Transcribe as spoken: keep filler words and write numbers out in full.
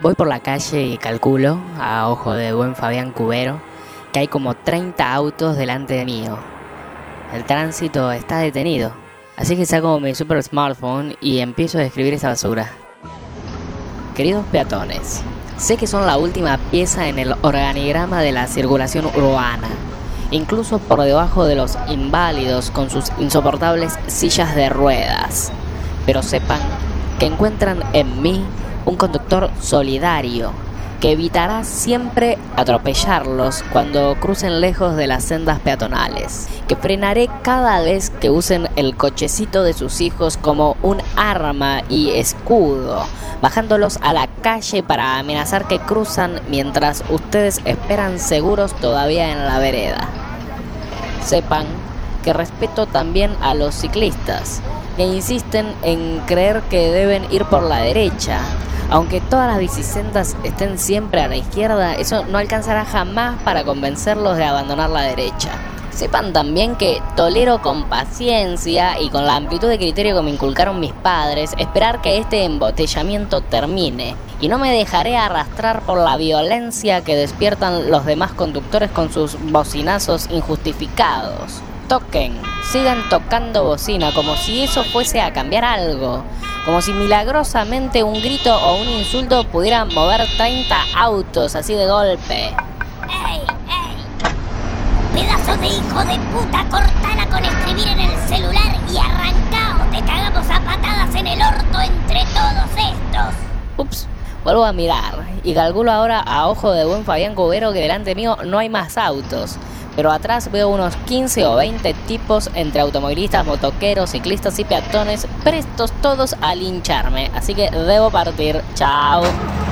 Voy por la calle y calculo, a ojo de buen Fabián Cubero, que hay como treinta autos delante de mío. El tránsito está detenido, así que saco mi super smartphone y empiezo a escribir esa basura. Queridos peatones, sé que son la última pieza en el organigrama de la circulación urbana, incluso por debajo de los inválidos con sus insoportables sillas de ruedas. Pero sepan que encuentran en mí un conductor solidario que evitará siempre atropellarlos cuando crucen lejos de las sendas peatonales, que frenaré cada vez que usen el cochecito de sus hijos como un arma y escudo, bajándolos a la calle para amenazar que cruzan mientras ustedes esperan seguros todavía en la vereda. Sepan que respeto también a los ciclistas, que insisten en creer que deben ir por la derecha. Aunque todas las bicisendas estén siempre a la izquierda, eso no alcanzará jamás para convencerlos de abandonar la derecha. Sepan también que tolero con paciencia y con la amplitud de criterio que me inculcaron mis padres esperar que este embotellamiento termine, y no me dejaré arrastrar por la violencia que despiertan los demás conductores con sus bocinazos injustificados. Toquen, sigan tocando bocina como si eso fuese a cambiar algo, como si milagrosamente un grito o un insulto pudiera mover treinta autos así de golpe. ¡Ey, ey! ¡Pedazo de hijo de puta! Cortala con escribir en el celular y arrancá o te cagamos a patadas en el orto entre todos estos. Ups, vuelvo a mirar y calculo ahora a ojo de buen Fabián Cubero que delante mío no hay más autos. Pero atrás veo unos quince o veinte tipos entre automovilistas, motoqueros, ciclistas y peatones, prestos todos a lincharme. Así que debo partir. Chao.